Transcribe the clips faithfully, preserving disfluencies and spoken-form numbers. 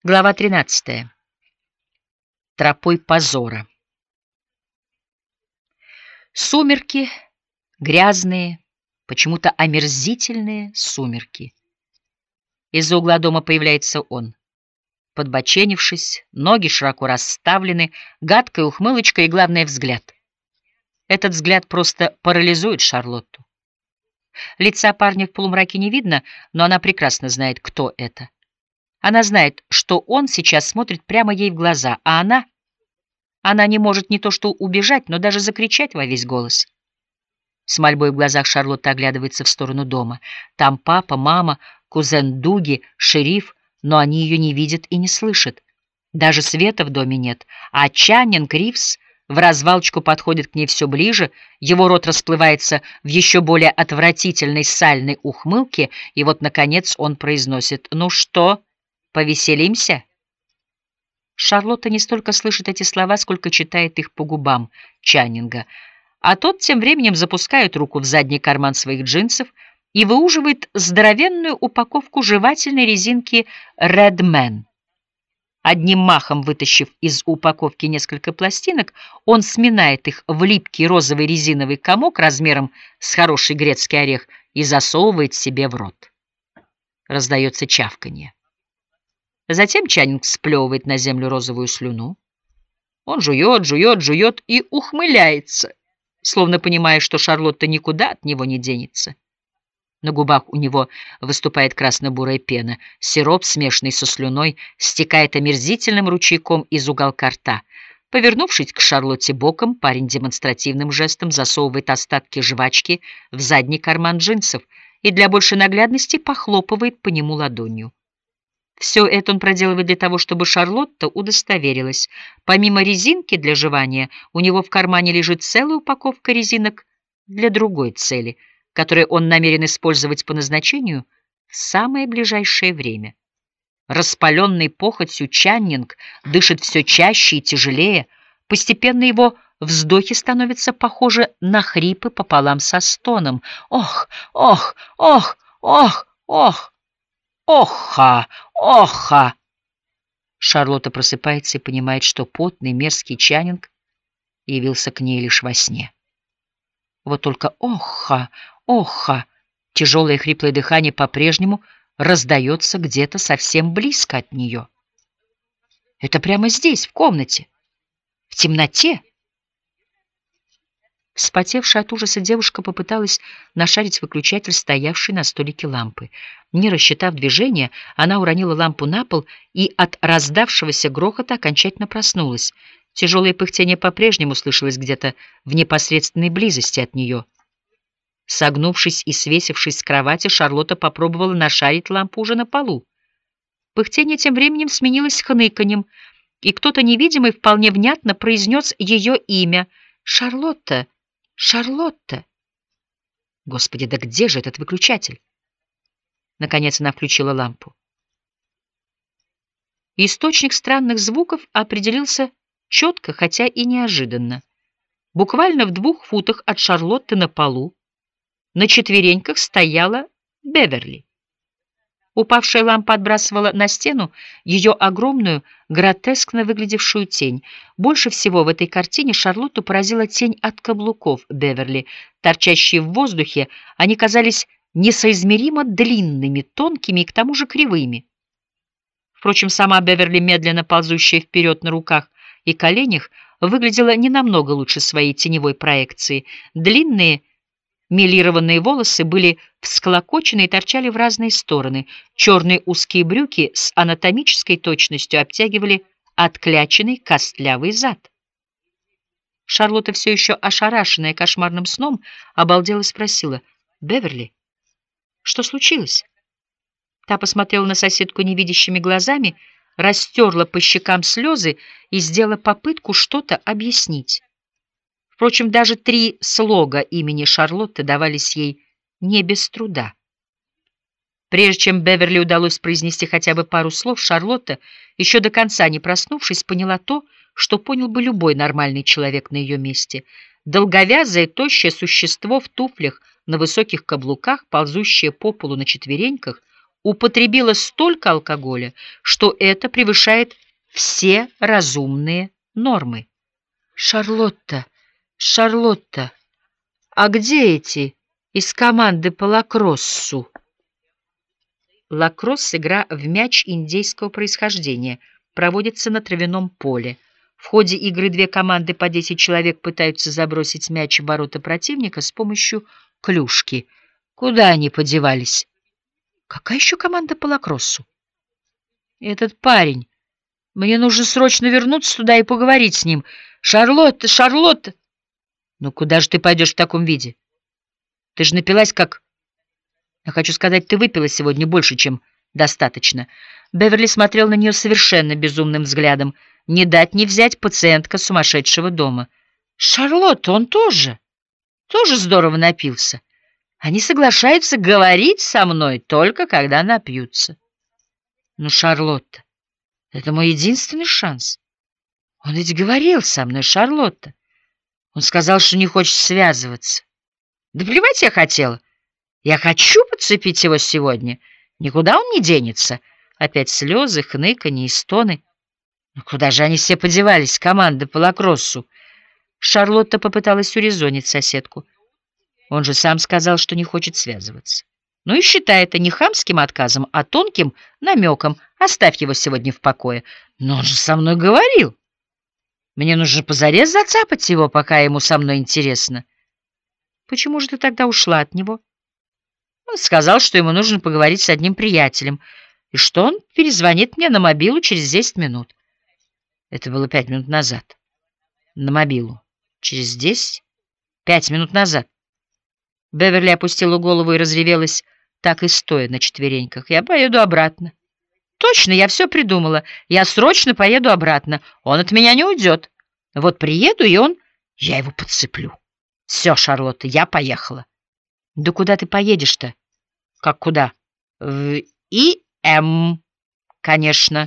Глава тринадцатая. Тропой позора. Сумерки, грязные, почему-то омерзительные сумерки. Из-за угла дома появляется он. Подбоченившись, ноги широко расставлены, гадкая ухмылочка и, главное, взгляд. Этот взгляд просто парализует Шарлотту. Лица парня в полумраке не видно, но она прекрасно знает, кто это. Она знает, что он сейчас смотрит прямо ей в глаза, а она... Она не может не то что убежать, но даже закричать во весь голос. С мольбой в глазах Шарлотта оглядывается в сторону дома. Там папа, мама, кузен Дуги, шериф, но они ее не видят и не слышат. Даже света в доме нет, а Чаннинг Ривз в развалочку подходит к ней все ближе, его рот расплывается в еще более отвратительной сальной ухмылке, и вот, наконец, он произносит: «Ну что, повеселимся?» Шарлотта не столько слышит эти слова, сколько читает их по губам Чаннинга, а тот тем временем запускает руку в задний карман своих джинсов и выуживает здоровенную упаковку жевательной резинки Red Man. Одним махом вытащив из упаковки несколько пластинок, он сминает их в липкий розовый резиновый комок размером с хороший грецкий орех и засовывает себе в рот. Раздается чавканье. Затем Чаннинг сплевывает на землю розовую слюну. Он жует, жует, жует и ухмыляется, словно понимая, что Шарлотта никуда от него не денется. На губах у него выступает красно-бурая пена, сироп, смешанный со слюной, стекает омерзительным ручейком из уголка рта. Повернувшись к Шарлотте боком, парень демонстративным жестом засовывает остатки жвачки в задний карман джинсов и для большей наглядности похлопывает по нему ладонью. Все это он проделывает для того, чтобы Шарлотта удостоверилась. Помимо резинки для жевания, у него в кармане лежит целая упаковка резинок для другой цели, которые он намерен использовать по назначению в самое ближайшее время. Распаленный похотью Чаннинг дышит все чаще и тяжелее. Постепенно его вздохи становятся похожи на хрипы пополам со стоном. «Ох, ох, ох, ох, ох! Оха! Оха!» Шарлотта просыпается и понимает, что потный, мерзкий Чаннинг явился к ней лишь во сне. Вот только «оха! Оха!» тяжелое хриплое дыхание по-прежнему раздается где-то совсем близко от нее. Это прямо здесь, в комнате, в темноте. Вспотевшая от ужаса девушка попыталась нашарить выключатель, стоявший на столике лампы. Не рассчитав движение, она уронила лампу на пол и от раздавшегося грохота окончательно проснулась. Тяжелое пыхтение по-прежнему слышалось где-то в непосредственной близости от нее. Согнувшись и свесившись с кровати, Шарлотта попробовала нашарить лампу уже на полу. Пыхтение тем временем сменилось хныканьем, и кто-то невидимый вполне внятно произнес ее имя. «Шарлотта! Шарлотта!» Господи, да где же этот выключатель? Наконец она включила лампу. Источник странных звуков определился четко, хотя и неожиданно. Буквально в двух футах от Шарлотты на полу на четвереньках стояла Беверли. Упавшая лампа отбрасывала на стену ее огромную, гротескно выглядевшую тень. Больше всего в этой картине Шарлотту поразила тень от каблуков Беверли. Торчащие в воздухе, они казались несоизмеримо длинными, тонкими и к тому же кривыми. Впрочем, сама Беверли, медленно ползущая вперед на руках и коленях, выглядела не намного лучше своей теневой проекции. Длинные мелированные волосы были всклокочены и торчали в разные стороны. Черные узкие брюки с анатомической точностью обтягивали откляченный костлявый зад. Шарлотта, все еще ошарашенная кошмарным сном, обалдела и спросила: «Беверли, что случилось?» Та посмотрела на соседку невидящими глазами, растерла по щекам слезы и сделала попытку что-то объяснить. Впрочем, даже три слога имени Шарлотты давались ей не без труда. Прежде чем Беверли удалось произнести хотя бы пару слов, Шарлотта, еще до конца не проснувшись, поняла то, что понял бы любой нормальный человек на ее месте. Долговязое, тощее существо в туфлях на высоких каблуках, ползущее по полу на четвереньках, употребила столько алкоголя, что это превышает все разумные нормы. «Шарлотта, Шарлотта, а где эти из команды по лакроссу?» Лакросс — игра в мяч индейского происхождения, проводится на травяном поле. В ходе игры две команды по десять человек пытаются забросить мяч в ворота противника с помощью клюшки. Куда они подевались? Какая еще команда по лакроссу? Этот парень. Мне нужно срочно вернуться туда и поговорить с ним. Шарлотта, Шарлотта! Ну куда же ты пойдешь в таком виде? Ты же напилась как... Я хочу сказать, ты выпила сегодня больше, чем достаточно. Беверли смотрел на нее совершенно безумным взглядом. Не дать не взять пациентка сумасшедшего дома. Шарлотта, он тоже, тоже здорово напился. Они соглашаются говорить со мной только когда напьются. Ну, Шарлотта, это мой единственный шанс. Он ведь говорил со мной, Шарлотта. Он сказал, что не хочет связываться. Да плевать я хотела. Я хочу подцепить его сегодня. Никуда он не денется. Опять слезы, хныканье и стоны. Ну куда же они все подевались, команда по лакроссу? Шарлотта попыталась урезонить соседку. Он же сам сказал, что не хочет связываться. Ну и считай это не хамским отказом, а тонким намеком. Оставь его сегодня в покое. Но он же со мной говорил. Мне нужно позарез зацапать его, пока ему со мной интересно. Почему же ты тогда ушла от него? Он сказал, что ему нужно поговорить с одним приятелем, и что он перезвонит мне на мобилу через десять минут. Это было пять минут назад. На мобилу. Через десять? Пять минут назад. Беверли опустила голову и разревелась, так и стоя на четвереньках. Я поеду обратно. Точно, я все придумала. Я срочно поеду обратно. Он от меня не уйдет. Вот приеду, и он... Я его подцеплю. Все, Шарлотта, я поехала. Да куда ты поедешь-то? Как куда? В И.М. Конечно.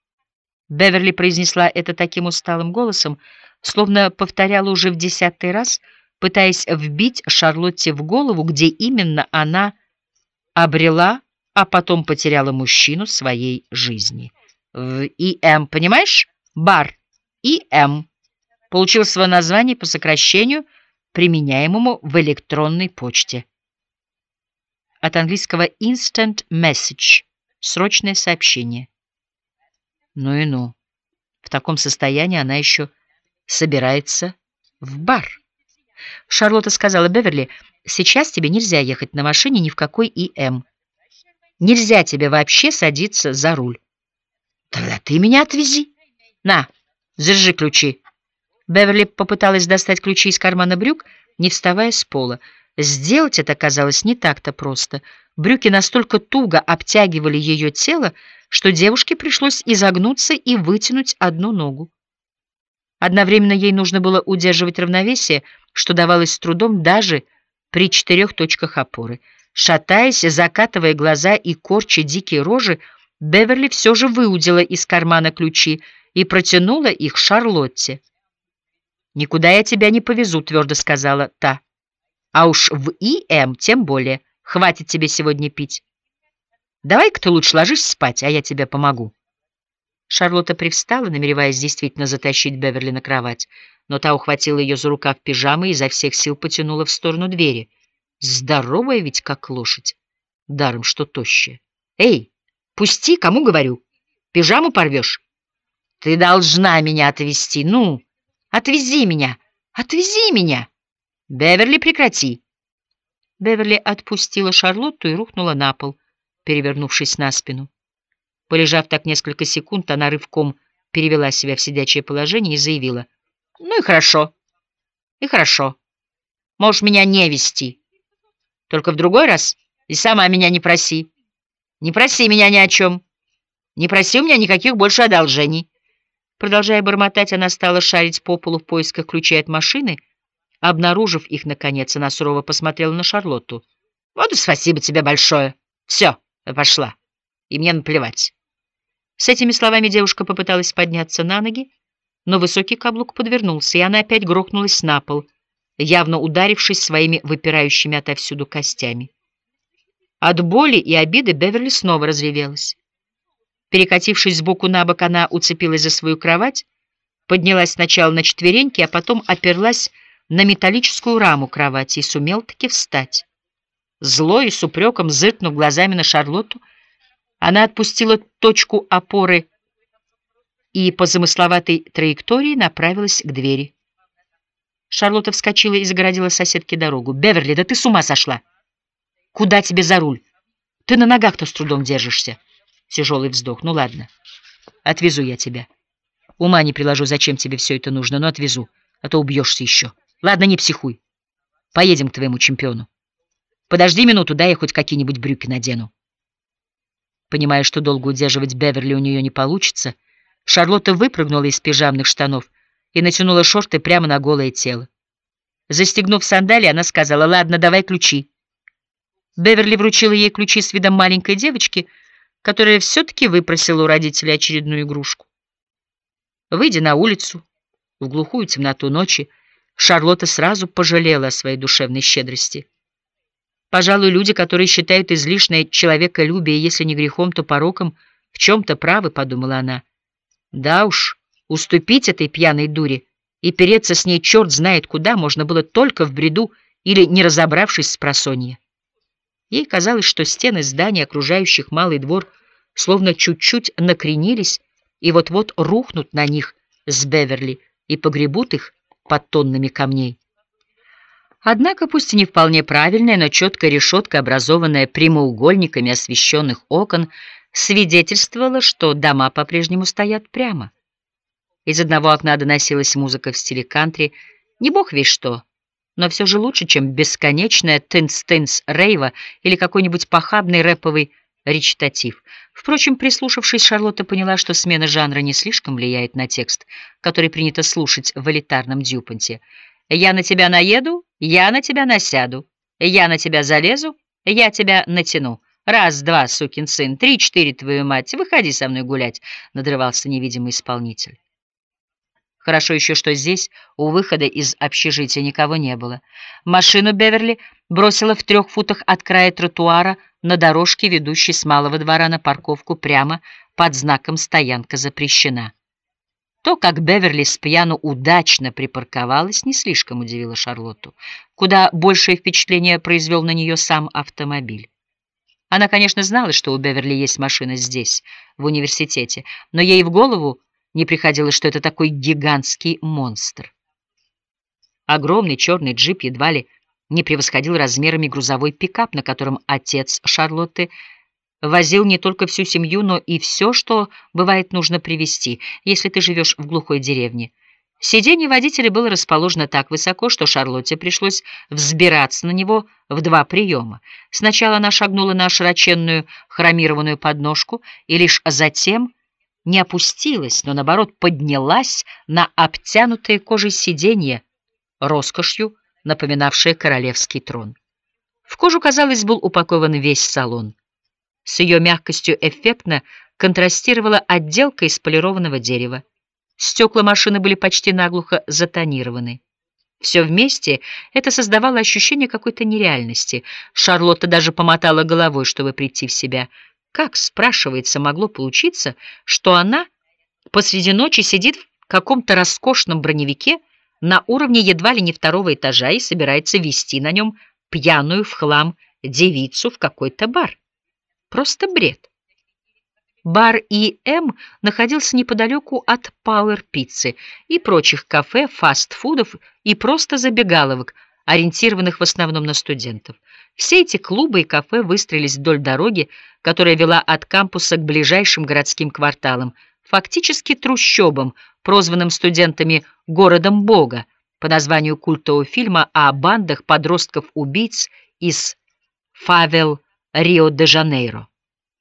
Беверли произнесла это таким усталым голосом, словно повторяла уже в десятый раз, пытаясь вбить Шарлотте в голову, где именно она обрела, а потом потеряла мужчину своей жизни. В И.М. Понимаешь? Бар И.М. получил свое название по сокращению, применяемому в электронной почте. От английского instant message — срочное сообщение. Ну и ну. В таком состоянии она еще собирается в бар. Шарлотта сказала: Беверли, сейчас тебе нельзя ехать на машине ни в какой И.М. Нельзя тебе вообще садиться за руль. Тогда ты меня отвези. На, держи ключи. Беверли попыталась достать ключи из кармана брюк, не вставая с пола. Сделать это оказалось не так-то просто. Брюки настолько туго обтягивали ее тело, что девушке пришлось изогнуться и вытянуть одну ногу. Одновременно ей нужно было удерживать равновесие, что давалось с трудом даже при четырех точках опоры. Шатаясь, закатывая глаза и корча дикие рожи, Беверли все же выудила из кармана ключи и протянула их Шарлотте. «Никуда я тебя не повезу», — твердо сказала та. «А уж в И.М. тем более. Хватит тебе сегодня пить. Давай-ка ты лучше ложись спать, а я тебе помогу». Шарлотта привстала, намереваясь действительно затащить Беверли на кровать, но та ухватила ее за рукав пижамы и изо всех сил потянула в сторону двери. Здоровая ведь как лошадь, даром что тощая. «Эй, пусти, кому говорю? Пижаму порвешь? Ты должна меня отвезти, ну, отвези меня, отвези меня! Беверли, прекрати!» Беверли отпустила Шарлотту и рухнула на пол, перевернувшись на спину. Полежав так несколько секунд, она рывком перевела себя в сидячее положение и заявила: «Ну и хорошо, и хорошо. Можешь меня не вести. Только в другой раз и сама меня не проси. Не проси меня ни о чем. Не проси у меня никаких больше одолжений». Продолжая бормотать, она стала шарить по полу в поисках ключей от машины. Обнаружив их, наконец, она сурово посмотрела на Шарлотту. «Вот и спасибо тебе большое. Все, пошла. И мне наплевать». С этими словами девушка попыталась подняться на ноги, но высокий каблук подвернулся, и она опять грохнулась на пол, явно ударившись своими выпирающими отовсюду костями. От боли и обиды Беверли снова разревелась. Перекатившись сбоку на бок, она уцепилась за свою кровать, поднялась сначала на четвереньки, а потом оперлась на металлическую раму кровати и сумела-таки встать. Зло и с упреком зыркнув глазами на Шарлотту, она отпустила точку опоры и по замысловатой траектории направилась к двери. Шарлотта вскочила и загородила соседке дорогу. «Беверли, да ты с ума сошла! Куда тебе за руль? Ты на ногах-то с трудом держишься». Тяжелый вздох. «Ну ладно, отвезу я тебя. Ума не приложу, зачем тебе все это нужно, но отвезу, а то убьешься еще. Ладно, не психуй. Поедем к твоему чемпиону. Подожди минуту, дай я хоть какие-нибудь брюки надену». Понимая, что долго удерживать Беверли у нее не получится, Шарлотта выпрыгнула из пижамных штанов и натянула шорты прямо на голое тело. Застегнув сандалии, она сказала: «Ладно, давай ключи». Беверли вручила ей ключи с видом маленькой девочки, которая все-таки выпросила у родителей очередную игрушку. Выйдя на улицу, в глухую темноту ночи, Шарлотта сразу пожалела о своей душевной щедрости. Пожалуй, люди, которые считают излишнее человеколюбие, если не грехом, то пороком, в чем-то правы, — подумала она. Да уж, уступить этой пьяной дуре и переться с ней черт знает куда можно было только в бреду или не разобравшись с просонья. Ей казалось, что стены зданий, окружающих малый двор, словно чуть-чуть накренились и вот-вот рухнут на них с Беверли и погребут их под тоннами камней. Однако, пусть и не вполне правильная, но четкая решетка, образованная прямоугольниками освещенных окон, свидетельствовала, что дома по-прежнему стоят прямо. Из одного окна доносилась музыка в стиле кантри, не бог весть что, но все же лучше, чем бесконечная тынц-тынц рейва или какой-нибудь похабный рэповый речитатив. Впрочем, прислушавшись, Шарлотта поняла, что смена жанра не слишком влияет на текст, который принято слушать в элитарном дюпонте. «Я на тебя наеду, я на тебя насяду, я на тебя залезу, я тебя натяну. Раз, два, сукин сын, три, четыре, твою мать, выходи со мной гулять», — надрывался невидимый исполнитель. Хорошо еще, что здесь, у выхода из общежития, никого не было. Машину Беверли бросила в трех футах от края тротуара на дорожке, ведущей с малого двора на парковку прямо под знаком «Стоянка запрещена». То, как Беверли спьяну удачно припарковалась, не слишком удивило Шарлотту. Куда большее впечатление произвел на нее сам автомобиль. Она, конечно, знала, что у Беверли есть машина здесь, в университете, но ей в голову не приходилось, что это такой гигантский монстр. Огромный черный джип едва ли не превосходил размерами грузовой пикап, на котором отец Шарлотты возил не только всю семью, но и все, что бывает нужно привезти, если ты живешь в глухой деревне. Сиденье водителя было расположено так высоко, что Шарлотте пришлось взбираться на него в два приема. Сначала она шагнула на широченную хромированную подножку и лишь затем не опустилась, но, наоборот, поднялась на обтянутое кожей сиденье, роскошью напоминавшее королевский трон. В кожу, казалось, был упакован весь салон. С ее мягкостью эффектно контрастировала отделка из полированного дерева. Стекла машины были почти наглухо затонированы. Все вместе это создавало ощущение какой-то нереальности. Шарлотта даже помотала головой, чтобы прийти в себя. Как, спрашивается, могло получиться, что она посреди ночи сидит в каком-то роскошном броневике на уровне едва ли не второго этажа и собирается везти на нем пьяную в хлам девицу в какой-то бар? Просто бред. Бар И Эм находился неподалеку от Пауэр-пиццы и прочих кафе, фастфудов и просто забегаловок, ориентированных в основном на студентов. Все эти клубы и кафе выстроились вдоль дороги, которая вела от кампуса к ближайшим городским кварталам, фактически трущобам, прозванным студентами «городом Бога» по названию культового фильма о бандах подростков-убийц из фавел Рио-де-Жанейро.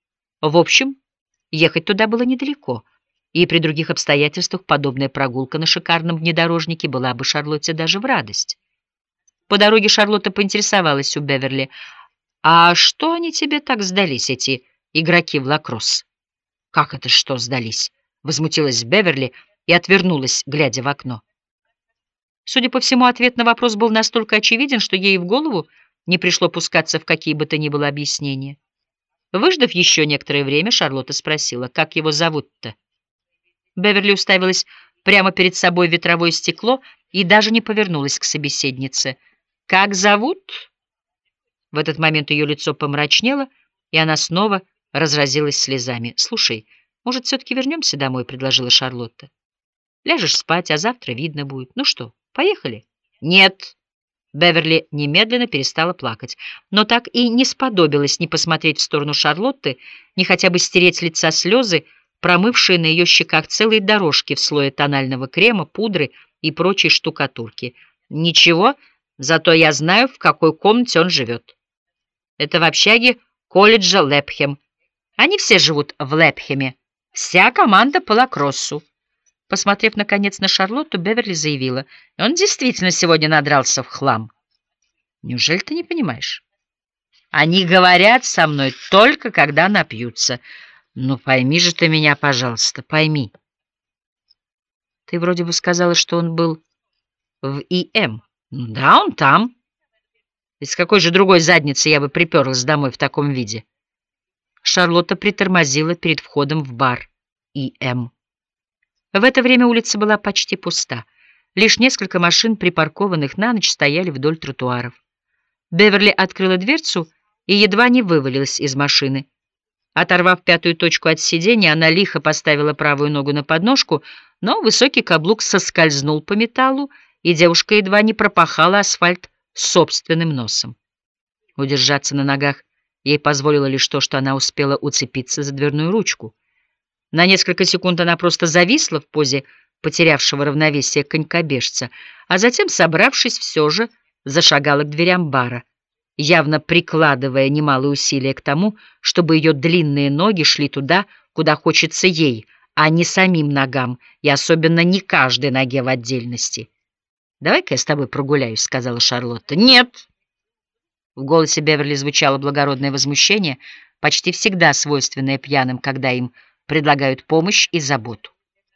В общем, ехать туда было недалеко, и при других обстоятельствах подобная прогулка на шикарном внедорожнике была бы Шарлотте даже в радость. По дороге Шарлотта поинтересовалась у Беверли: «А что они тебе так сдались, эти игроки в лакросс?» «Как это что сдались?» — возмутилась Беверли и отвернулась, глядя в окно. Судя по всему, ответ на вопрос был настолько очевиден, что ей в голову не пришло пускаться в какие бы то ни было объяснения. Выждав еще некоторое время, Шарлотта спросила, как его зовут-то. Беверли уставилась прямо перед собой в ветровое стекло и даже не повернулась к собеседнице. «Как зовут?» В этот момент ее лицо помрачнело, и она снова разразилась слезами. «Слушай, может, все-таки вернемся домой?» — предложила Шарлотта. «Ляжешь спать, а завтра видно будет. Ну что, поехали?» «Нет!» Беверли немедленно перестала плакать, но так и не сподобилась ни посмотреть в сторону Шарлотты, ни хотя бы стереть с лица слезы, промывшие на ее щеках целые дорожки в слое тонального крема, пудры и прочей штукатурки. «Ничего, зато я знаю, в какой комнате он живет. Это в общаге колледжа Лэпхэм. Они все живут в Лэпхэме. Вся команда по лакроссу». Посмотрев, наконец, на Шарлотту, Беверли заявила: «Он действительно сегодня надрался в хлам». «Неужели ты не понимаешь? Они говорят со мной только когда напьются. Ну, пойми же ты меня, пожалуйста, пойми». «Ты вроде бы сказала, что он был в И Эм». «Ну да, он там. Из какой же другой задницы я бы приперлась домой в таком виде?» Шарлотта притормозила перед входом в бар И Эм. В это время улица была почти пуста. Лишь несколько машин, припаркованных на ночь, стояли вдоль тротуаров. Беверли открыла дверцу и едва не вывалилась из машины. Оторвав пятую точку от сиденья, она лихо поставила правую ногу на подножку, но высокий каблук соскользнул по металлу, и девушка едва не пропахала асфальт собственным носом. Удержаться на ногах ей позволило лишь то, что она успела уцепиться за дверную ручку. На несколько секунд она просто зависла в позе потерявшего равновесие конькобежца, а затем, собравшись, все же зашагала к дверям бара, явно прикладывая немалые усилия к тому, чтобы ее длинные ноги шли туда, куда хочется ей, а не самим ногам, и особенно не каждой ноге в отдельности. «Давай-ка я с тобой прогуляюсь», — сказала Шарлотта. «Нет!» В голосе Беверли звучало благородное возмущение, почти всегда свойственное пьяным, когда им предлагают помощь и заботу.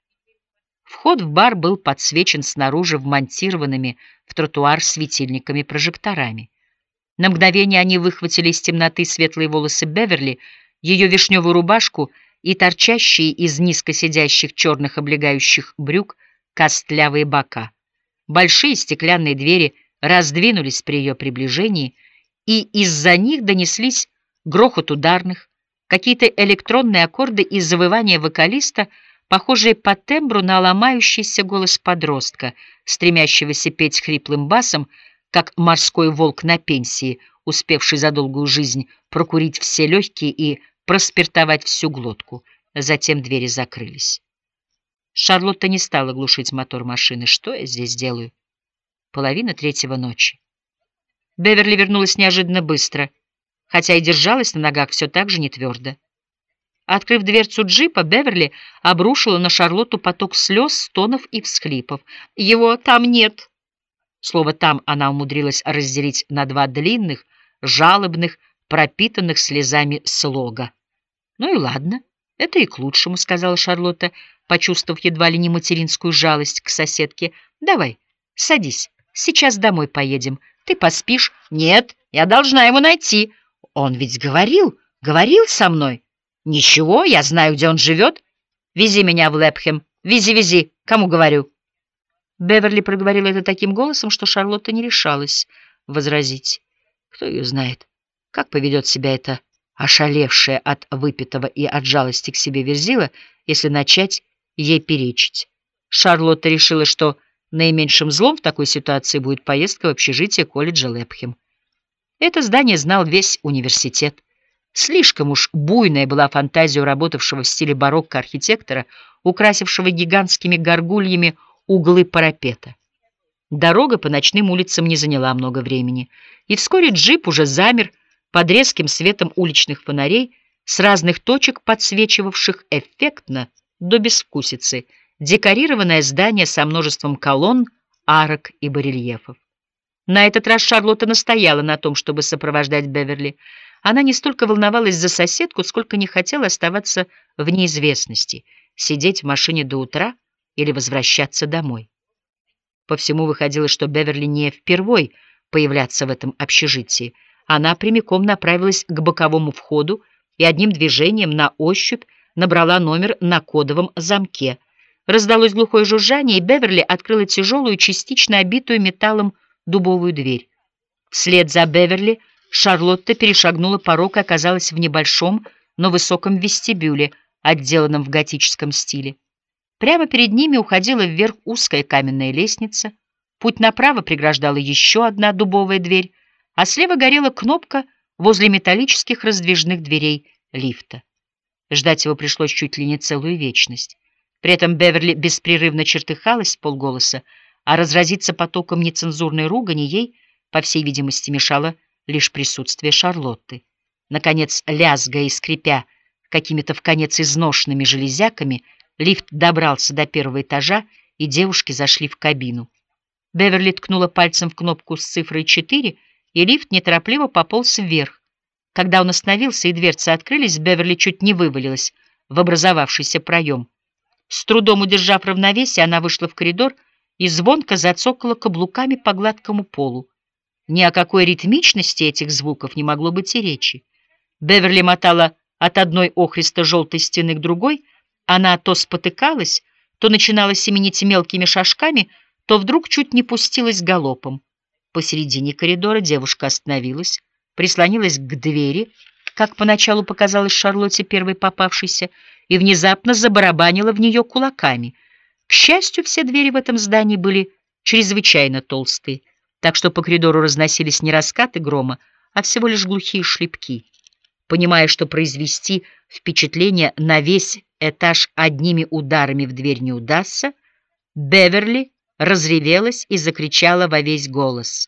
Вход в бар был подсвечен снаружи вмонтированными в тротуар светильниками-прожекторами. На мгновение они выхватили из темноты светлые волосы Беверли, ее вишневую рубашку и торчащие из низко сидящих черных облегающих брюк костлявые бока. Большие стеклянные двери раздвинулись при ее приближении, и из-за них донеслись грохот ударных, какие-то электронные аккорды и завывания вокалиста, похожие по тембру на ломающийся голос подростка, стремящегося петь хриплым басом, как морской волк на пенсии, успевший за долгую жизнь прокурить все легкие и проспиртовать всю глотку. Затем двери закрылись. Шарлотта не стала глушить мотор машины. Что я здесь делаю? Половина третьего ночи. Беверли вернулась неожиданно быстро, хотя и держалась на ногах все так же нетвердо. Открыв дверцу джипа, Беверли обрушила на Шарлотту поток слез, стонов и всхлипов. «Его там нет!» Слово «там» она умудрилась разделить на два длинных, жалобных, пропитанных слезами слога. «Ну и ладно, это и к лучшему», — сказала Шарлотта, почувствовав едва ли не материнскую жалость к соседке. «Давай, садись, сейчас домой поедем. Ты поспишь?» «Нет, я должна его найти. Он ведь говорил, говорил со мной». «Ничего, я знаю, где он живет. Вези меня в Лэпхэм. Вези, вези, кому говорю». Беверли проговорила это таким голосом, что Шарлотта не решалась возразить. Кто ее знает, как поведет себя эта ошалевшая от выпитого и от жалости к себе Верзила, если начать ей перечить. Шарлотта решила, что наименьшим злом в такой ситуации будет поездка в общежитие колледжа Лэпхэм. Это здание знал весь университет. Слишком уж буйная была фантазия у работавшего в стиле барокко архитектора, украсившего гигантскими горгульями углы парапета. Дорога по ночным улицам не заняла много времени, и вскоре джип уже замер под резким светом уличных фонарей, с разных точек подсвечивавших эффектно до безвкусицы декорированное здание со множеством колонн, арок и барельефов. На этот раз Шарлотта настояла на том, чтобы сопровождать Беверли. Она не столько волновалась за соседку, сколько не хотела оставаться в неизвестности, сидеть в машине до утра или возвращаться домой. По всему выходило, что Беверли не впервой появляться в этом общежитии, она прямиком направилась к боковому входу и одним движением на ощупь набрала номер на кодовом замке. Раздалось глухое жужжание, и Беверли открыла тяжелую, частично обитую металлом дубовую дверь. Вслед за Беверли Шарлотта перешагнула порог и оказалась в небольшом, но высоком вестибюле, отделанном в готическом стиле. Прямо перед ними уходила вверх узкая каменная лестница, путь направо преграждала еще одна дубовая дверь, а слева горела кнопка возле металлических раздвижных дверей лифта. Ждать его пришлось чуть ли не целую вечность. При этом Беверли беспрерывно чертыхалась вполголоса, а разразиться потоком нецензурной ругани ей, по всей видимости, мешало лишь присутствие Шарлотты. Наконец, лязгая и скрипя какими-то вконец изношенными железяками, лифт добрался до первого этажа, и девушки зашли в кабину. Беверли ткнула пальцем в кнопку с цифрой четыре, и лифт неторопливо пополз вверх. Когда он остановился и дверцы открылись, Беверли чуть не вывалилась в образовавшийся проем. С трудом удержав равновесие, она вышла в коридор и звонко зацокала каблуками по гладкому полу. Ни о какой ритмичности этих звуков не могло быть и речи. Беверли мотала от одной охристо-желтой стены к другой, она то спотыкалась, то начинала семенить мелкими шажками, то вдруг чуть не пустилась галопом. Посередине коридора девушка остановилась, прислонилась к двери, как поначалу показалось Шарлотте первой попавшейся, и внезапно забарабанила в нее кулаками. К счастью, все двери в этом здании были чрезвычайно толстые, так что по коридору разносились не раскаты грома, а всего лишь глухие шлепки. Понимая, что произвести впечатление на весь этаж одними ударами в дверь не удастся, Беверли разревелась и закричала во весь голос: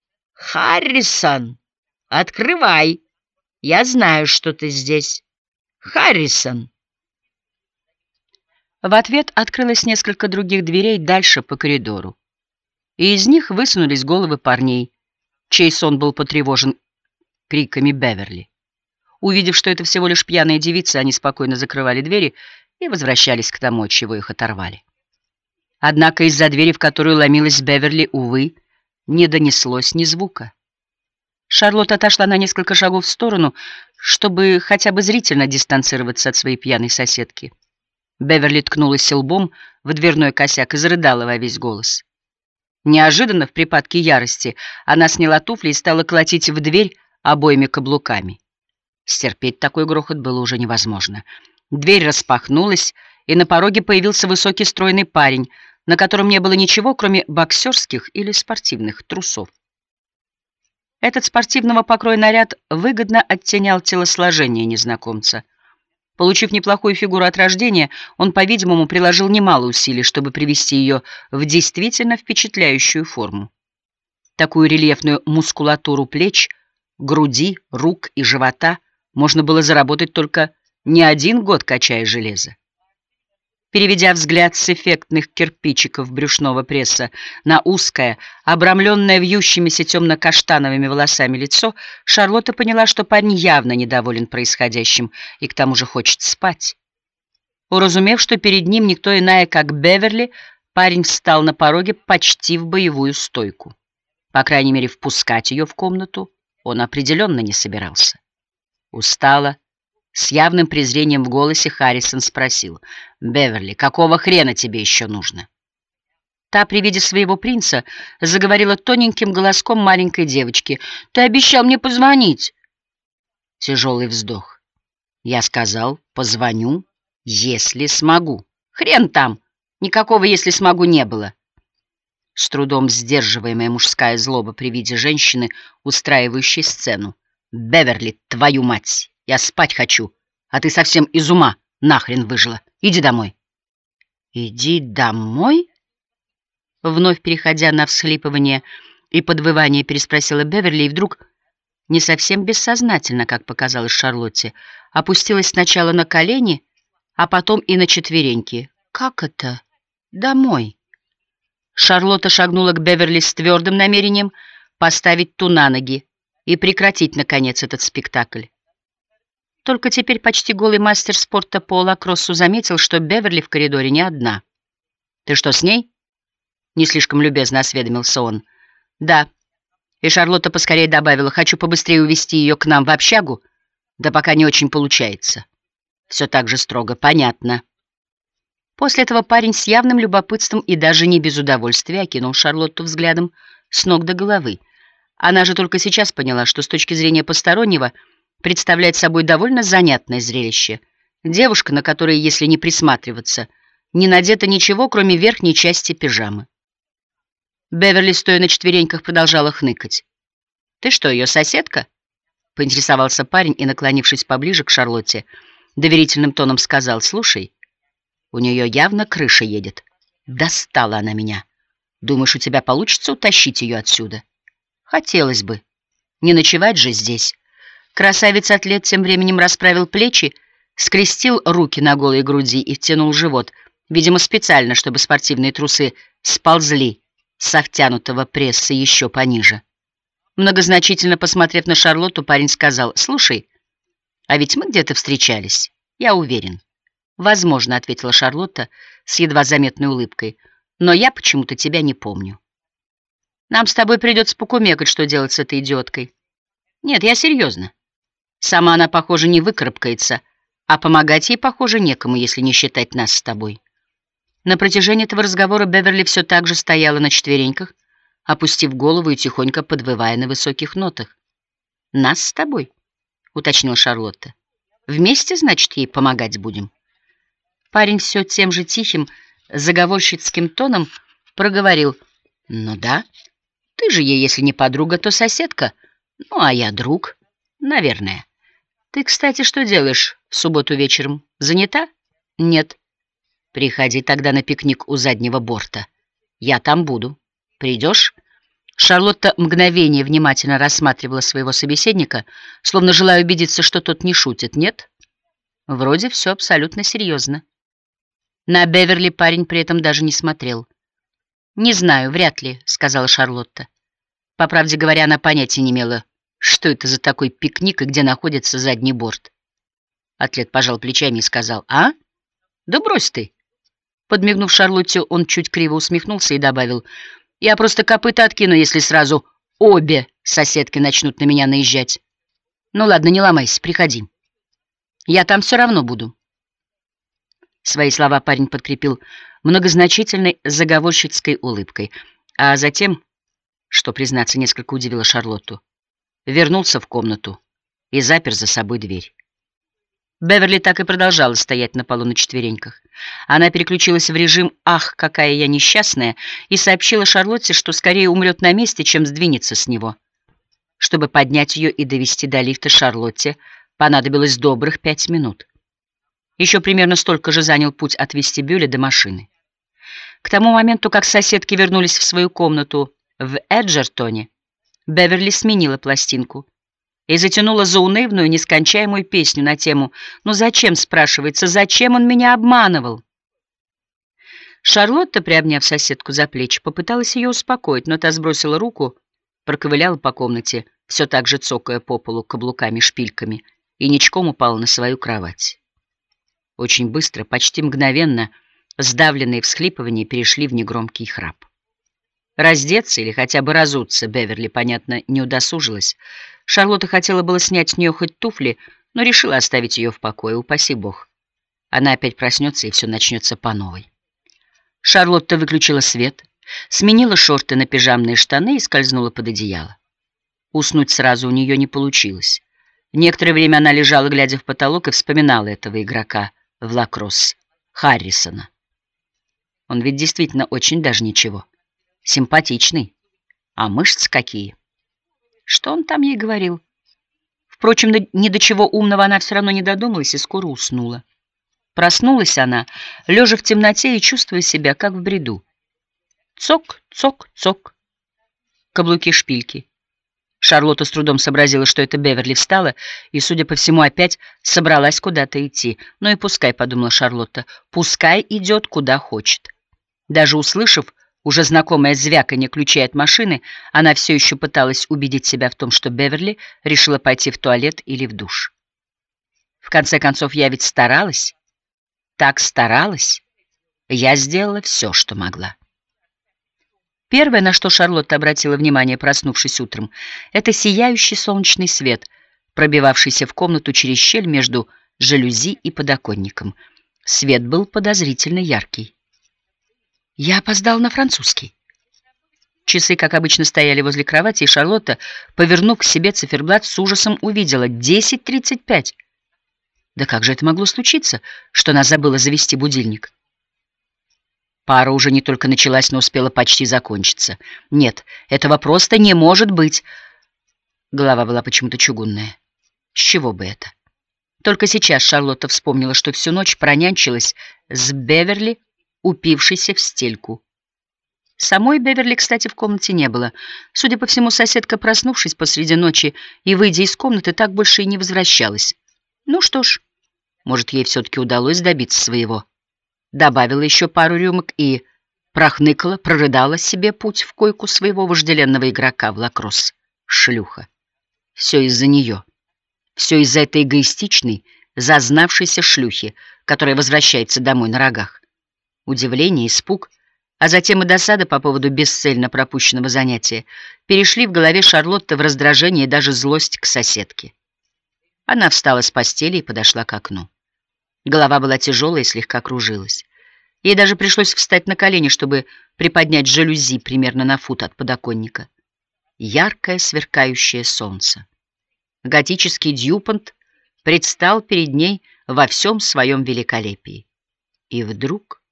«Харрисон, открывай! Я знаю, что ты здесь! Харрисон!» В ответ открылось несколько других дверей дальше по коридору, и из них высунулись головы парней, чей сон был потревожен криками Беверли. Увидев, что это всего лишь пьяные девицы, они спокойно закрывали двери и возвращались к тому, от чего их оторвали. Однако из-за двери, в которую ломилась Беверли, увы, не донеслось ни звука. Шарлотта отошла на несколько шагов в сторону, чтобы хотя бы зрительно дистанцироваться от своей пьяной соседки. Беверли ткнулась лбом в дверной косяк и зарыдала во весь голос. Неожиданно, в припадке ярости, она сняла туфли и стала колотить в дверь обоими каблуками. Стерпеть такой грохот было уже невозможно. Дверь распахнулась, и на пороге появился высокий стройный парень, на котором не было ничего, кроме боксерских или спортивных трусов. Этот спортивного покроя наряд выгодно оттенял телосложение незнакомца. Получив неплохую фигуру от рождения, он, по-видимому, приложил немало усилий, чтобы привести ее в действительно впечатляющую форму. Такую рельефную мускулатуру плеч, груди, рук и живота можно было заработать только не один год, качая железо. Переведя взгляд с эффектных кирпичиков брюшного пресса на узкое, обрамленное вьющимися темно-каштановыми волосами лицо, Шарлотта поняла, что парень явно недоволен происходящим и к тому же хочет спать. Уразумев, что перед ним никто иная, как Беверли, парень встал на пороге почти в боевую стойку. По крайней мере, впускать ее в комнату он определенно не собирался. Устало, с явным презрением в голосе, Харрисон спросил: «Беверли, какого хрена тебе еще нужно?» Та при виде своего принца заговорила тоненьким голоском маленькой девочки: «Ты обещал мне позвонить!» Тяжелый вздох. «Я сказал, позвоню, если смогу». «Хрен там! Никакого «если смогу» не было!» С трудом сдерживаемая мужская злоба при виде женщины, устраивающей сцену. «Беверли, твою мать! Я спать хочу, а ты совсем из ума нахрен выжила. Иди домой». «Иди домой?» Вновь переходя на всхлипывание и подвывание, переспросила Беверли, и вдруг, не совсем бессознательно, как показалось Шарлотте, опустилась сначала на колени, а потом и на четвереньки. «Как это? Домой?» Шарлотта шагнула к Беверли с твердым намерением поставить ту на ноги и прекратить, наконец, этот спектакль. Только теперь почти голый мастер спорта по лакроссу заметил, что Беверли в коридоре не одна. «Ты что, с ней?» — не слишком любезно осведомился он. «Да, И Шарлотта поскорее добавила: «Хочу побыстрее увезти ее к нам в общагу, да пока не очень получается». Все так же строго. «Понятно». После этого парень с явным любопытством и даже не без удовольствия окинул Шарлотту взглядом с ног до головы. Она же только сейчас поняла, что с точки зрения постороннего представляет собой довольно занятное зрелище. Девушка, на которой, если не присматриваться, не надето ничего, кроме верхней части пижамы. Беверли, стоя на четвереньках, продолжала хныкать. «Ты что, ее соседка?» — поинтересовался парень и, наклонившись поближе к Шарлотте, доверительным тоном сказал: «Слушай, у нее явно крыша едет. Достала она меня. Думаешь, у тебя получится утащить ее отсюда?» «Хотелось бы. Не ночевать же здесь». Красавец-атлет тем временем расправил плечи, скрестил руки на голой груди и втянул живот, видимо, специально, чтобы спортивные трусы сползли с втянутого пресса еще пониже. Многозначительно посмотрев на Шарлотту, парень сказал: «Слушай, а ведь мы где-то встречались, я уверен». «Возможно», — ответила Шарлотта с едва заметной улыбкой, «но я почему-то тебя не помню». «Нам с тобой придется покумекать, что делать с этой идиоткой». «Нет, я серьезно. Сама она, похоже, не выкарабкается, а помогать ей, похоже, некому, если не считать нас с тобой». На протяжении этого разговора Беверли все так же стояла на четвереньках, опустив голову и тихонько подвывая на высоких нотах. «Нас с тобой?» — уточнила Шарлотта. «Вместе, значит, ей помогать будем?» Парень все тем же тихим, заговорщицким тоном проговорил: «Ну да, ты же ей, если не подруга, то соседка, ну а я друг, наверное. Ты, кстати, что делаешь в субботу вечером? Занята?» «Нет». «Приходи тогда на пикник у заднего борта. Я там буду. Придешь?» Шарлотта мгновение внимательно рассматривала своего собеседника, словно желая убедиться, что тот не шутит. «Нет?» Вроде все абсолютно серьезно. На Беверли парень при этом даже не смотрел. «Не знаю, вряд ли», — сказала Шарлотта. По правде говоря, она понятия не имела, что это за такой пикник и где находится задний борт. Атлет пожал плечами и сказал: «А? Да брось ты». Подмигнув Шарлотте, он чуть криво усмехнулся и добавил: «Я просто копыта откину, если сразу обе соседки начнут на меня наезжать. Ну ладно, не ломайся, приходи. Я там все равно буду». Свои слова парень подкрепил многозначительной заговорщицкой улыбкой, а затем, что, признаться, несколько удивило Шарлотту, вернулся в комнату и запер за собой дверь. Беверли так и продолжала стоять на полу на четвереньках. Она переключилась в режим «Ах, какая я несчастная» и сообщила Шарлотте, что скорее умрет на месте, чем сдвинется с него. Чтобы поднять ее и довести до лифта, Шарлотте понадобилось добрых пять минут. Еще примерно столько же занял путь от вестибюля до машины. К тому моменту, как соседки вернулись в свою комнату в Эджертоне, Беверли сменила пластинку и затянула заунывную, нескончаемую песню на тему «Ну зачем, спрашивается, зачем он меня обманывал?» Шарлотта, приобняв соседку за плечи, попыталась ее успокоить, но та сбросила руку, проковыляла по комнате, все так же цокая по полу каблуками-шпильками, и ничком упала на свою кровать. Очень быстро, почти мгновенно, сдавленные всхлипывания перешли в негромкий храп. Раздеться или хотя бы разуться Беверли, понятно, не удосужилась. Шарлотта хотела было снять с нее хоть туфли, но решила оставить ее в покое, упаси бог. Она опять проснется, и все начнется по новой. Шарлотта выключила свет, сменила шорты на пижамные штаны и скользнула под одеяло. Уснуть сразу у нее не получилось. Некоторое время она лежала, глядя в потолок, и вспоминала этого игрока в лакросс, Харрисона. Он ведь действительно очень даже ничего. Симпатичный. А мышцы какие. Что он там ей говорил? Впрочем, ни до чего умного она все равно не додумалась и скоро уснула. Проснулась она, лежа в темноте и чувствуя себя, как в бреду. Цок, цок, цок. Каблуки-шпильки. Шарлотта с трудом сообразила, что это Беверли встала, и, судя по всему, опять собралась куда-то идти. «Ну и пускай», — подумала Шарлотта, — «пускай идет куда хочет». Даже услышав уже знакомое звяканье ключей от машины, она все еще пыталась убедить себя в том, что Беверли решила пойти в туалет или в душ. В конце концов, я ведь старалась, так старалась, я сделала все, что могла. Первое, на что Шарлотта обратила внимание, проснувшись утром, это сияющий солнечный свет, пробивавшийся в комнату через щель между жалюзи и подоконником. Свет был подозрительно яркий. Я опоздал на французский. Часы, как обычно, стояли возле кровати, и Шарлотта, повернув к себе циферблат, с ужасом увидела десять тридцать пять. Да как же это могло случиться, что она забыла завести будильник? Пара уже не только началась, но успела почти закончиться. Нет, этого просто не может быть. Голова была почему-то чугунная. С чего бы это? Только сейчас Шарлотта вспомнила, что всю ночь пронянчилась с Беверли, упившейся в стельку. Самой Беверли, кстати, в комнате не было. Судя по всему, соседка, проснувшись посреди ночи и выйдя из комнаты, так больше и не возвращалась. Ну что ж, может, ей все-таки удалось добиться своего. Добавила еще пару рюмок и прохныкала, прорыдала себе путь в койку своего вожделенного игрока в лакросс. Шлюха. Все из-за нее. Все из-за этой эгоистичной, зазнавшейся шлюхи, которая возвращается домой на рогах. Удивление, испуг, а затем и досада по поводу бесцельно пропущенного занятия перешли в голове Шарлотты в раздражение и даже злость к соседке. Она встала с постели и подошла к окну. Голова была тяжелая и слегка кружилась. Ей даже пришлось встать на колени, чтобы приподнять жалюзи примерно на фут от подоконника. Яркое сверкающее солнце. Готический Дьюпонт предстал перед ней во всем своем великолепии. И вдруг,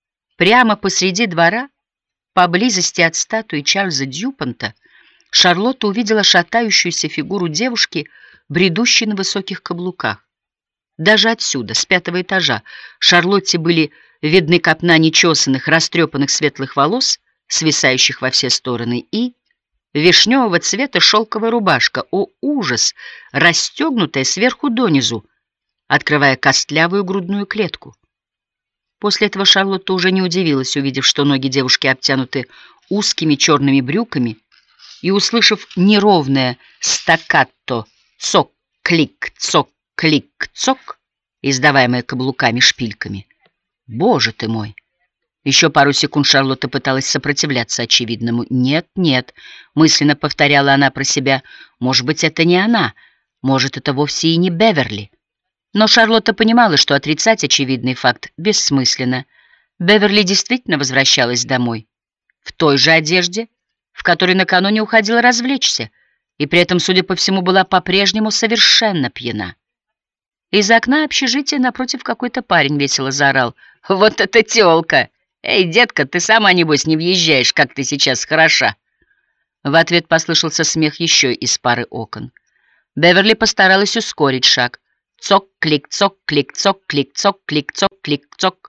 прямо посреди двора, поблизости от статуи Чарльза Дьюпонта, Шарлотта увидела шатающуюся фигуру девушки, бредущей на высоких каблуках. Даже отсюда, с пятого этажа, Шарлотте были видны копна нечесанных, растрепанных светлых волос, свисающих во все стороны, и вишневого цвета шелковая рубашка, о ужас, расстегнутая сверху донизу, открывая костлявую грудную клетку. После этого Шарлотта уже не удивилась, увидев, что ноги девушки обтянуты узкими черными брюками, и, услышав неровное стаккато цок-клик, цок-клик, цок, издаваемое каблуками-шпильками. Боже ты мой! Еще пару секунд Шарлотта пыталась сопротивляться очевидному. «Нет, нет», — мысленно повторяла она про себя, — «может быть, это не она, может, это вовсе и не Беверли». Но Шарлотта понимала, что отрицать очевидный факт бессмысленно. Беверли действительно возвращалась домой. В той же одежде, в которой накануне уходила развлечься, и при этом, судя по всему, была по-прежнему совершенно пьяна. Из окна общежития напротив какой-то парень весело заорал: «Вот это тёлка! Эй, детка, ты сама, небось, не въезжаешь, как ты сейчас хороша!» В ответ послышался смех еще из пары окон. Беверли постаралась ускорить шаг. Цок-клик, цок-клик, цок-клик, цок-клик, цок-клик, цок.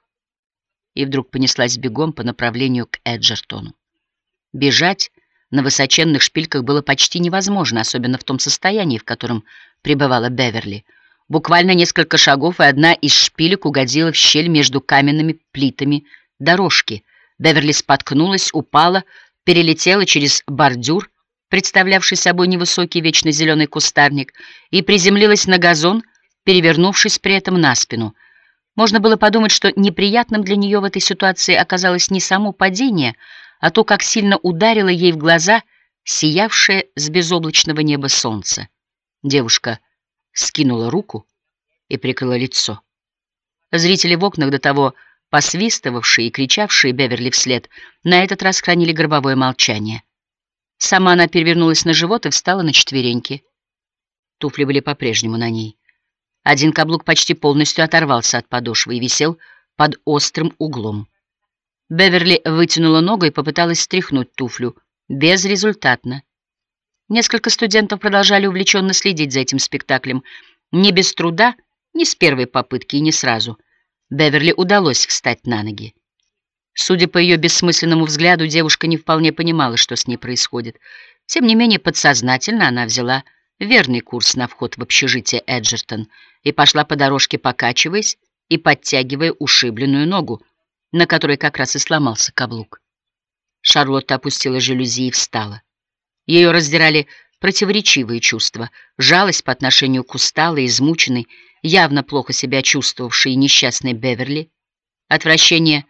И вдруг понеслась бегом по направлению к Эджертону. Бежать на высоченных шпильках было почти невозможно, особенно в том состоянии, в котором пребывала Беверли. Буквально несколько шагов, и одна из шпилек угодила в щель между каменными плитами дорожки. Беверли споткнулась, упала, перелетела через бордюр, представлявший собой невысокий вечно зеленый кустарник, и приземлилась на газон, перевернувшись при этом на спину. Можно было подумать, что неприятным для нее в этой ситуации оказалось не само падение, а то, как сильно ударило ей в глаза сиявшее с безоблачного неба солнце. Девушка скинула руку и прикрыла лицо. Зрители в окнах, до того посвистывавшие и кричавшие Беверли вслед, на этот раз хранили гробовое молчание. Сама она перевернулась на живот и встала на четвереньки. Туфли были по-прежнему на ней. Один каблук почти полностью оторвался от подошвы и висел под острым углом. Беверли вытянула ногу и попыталась стряхнуть туфлю. Безрезультатно. Несколько студентов продолжали увлеченно следить за этим спектаклем. Не без труда, не с первой попытки и не сразу. Беверли удалось встать на ноги. Судя по ее бессмысленному взгляду, девушка не вполне понимала, что с ней происходит. Тем не менее, подсознательно она взяла верный курс на вход в общежитие Эджертон и пошла по дорожке, покачиваясь и подтягивая ушибленную ногу, на которой как раз и сломался каблук. Шарлотта опустила жалюзи и встала. Ее раздирали противоречивые чувства: жалость по отношению к усталой, измученной, явно плохо себя чувствовавшей и несчастной Беверли, отвращение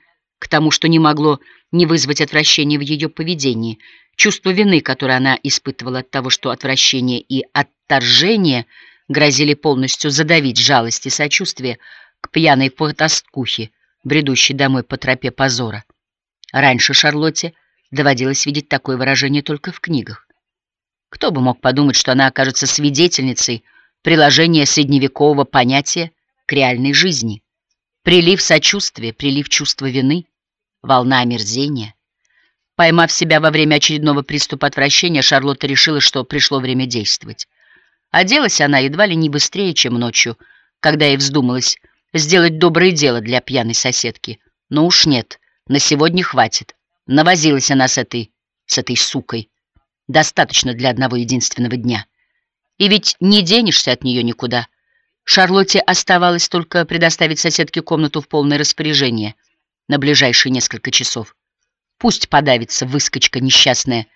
к тому, что не могло не вызвать отвращения в ее поведении, чувство вины, которое она испытывала от того, что отвращение и отторжение грозили полностью задавить жалость и сочувствие к пьяной потаскухе, бредущей домой по тропе позора. Раньше Шарлотте доводилось видеть такое выражение только в книгах. Кто бы мог подумать, что она окажется свидетельницей приложения средневекового понятия к реальной жизни. Прилив сочувствия, прилив чувства вины, волна омерзения. Поймав себя во время очередного приступа отвращения, Шарлотта решила, что пришло время действовать. Оделась она едва ли не быстрее, чем ночью, когда ей вздумалось сделать доброе дело для пьяной соседки. Но уж нет, на сегодня хватит. Навозилась она с этой, с этой сукой. Достаточно для одного единственного дня. И ведь не денешься от нее никуда. Шарлотте оставалось только предоставить соседке комнату в полное распоряжение на ближайшие несколько часов. Пусть подавится выскочка несчастная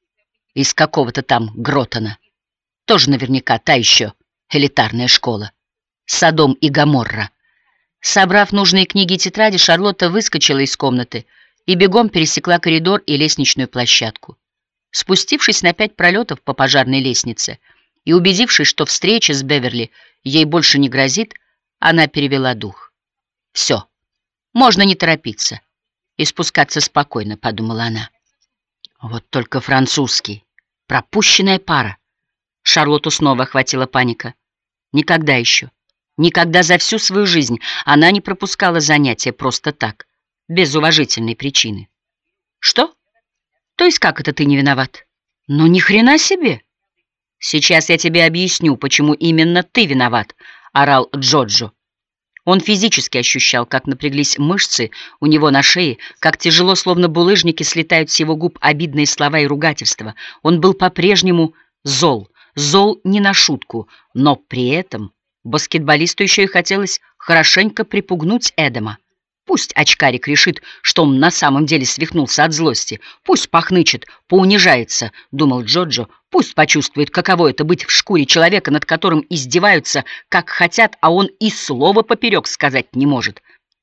из какого-то там Гротона. Тоже наверняка та еще элитарная школа. Содом и Гоморра. Собрав нужные книги и тетради, Шарлотта выскочила из комнаты и бегом пересекла коридор и лестничную площадку. Спустившись на пять пролетов по пожарной лестнице и убедившись, что встреча с Беверли ей больше не грозит, она перевела дух. «Все, можно не торопиться и спускаться спокойно», — подумала она. Вот только французский, пропущенная пара. Шарлотту снова охватила паника. Никогда еще, никогда за всю свою жизнь она не пропускала занятия просто так, без уважительной причины. «Что? То есть как это ты не виноват?» «Ну ни хрена себе!» «Сейчас я тебе объясню, почему именно ты виноват», — орал Джоджо. Он физически ощущал, как напряглись мышцы у него на шее, как тяжело, словно булыжники, слетают с его губ обидные слова и ругательства. Он был по-прежнему зол, зол не на шутку, но при этом баскетболисту еще и хотелось хорошенько припугнуть Эдама. Пусть очкарик решит, что он на самом деле свихнулся от злости. Пусть похнычет, поунижается, — думал Джоджо. Пусть почувствует, каково это быть в шкуре человека, над которым издеваются, как хотят, а он и слова поперек сказать не может.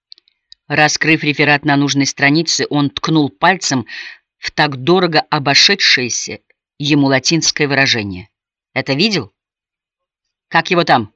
Раскрыв реферат на нужной странице, он ткнул пальцем в так дорого обошедшееся ему латинское выражение. «Это видел? Как его там?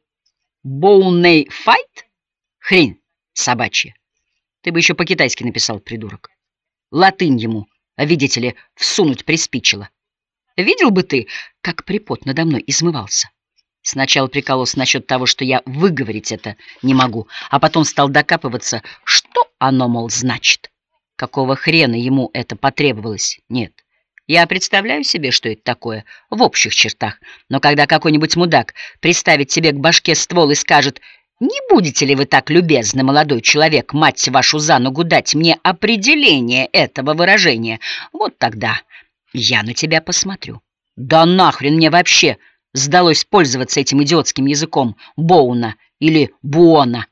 Боуней файт? Хрень собачья. Ты бы еще по-китайски написал, придурок. Латынь ему, видите ли, всунуть приспичило. Видел бы ты, как припот надо мной измывался. Сначала прикололся насчет того, что я выговорить это не могу, а потом стал докапываться, что оно, мол, значит. Какого хрена ему это потребовалось? Нет. Я представляю себе, что это такое, в общих чертах. Но когда какой-нибудь мудак приставит себе к башке ствол и скажет: «Не будете ли вы так любезны, молодой человек, мать вашу за ногу, дать мне определение этого выражения?» Вот тогда я на тебя посмотрю. Да нахрен мне вообще сдалось пользоваться этим идиотским языком Боуна или Буона.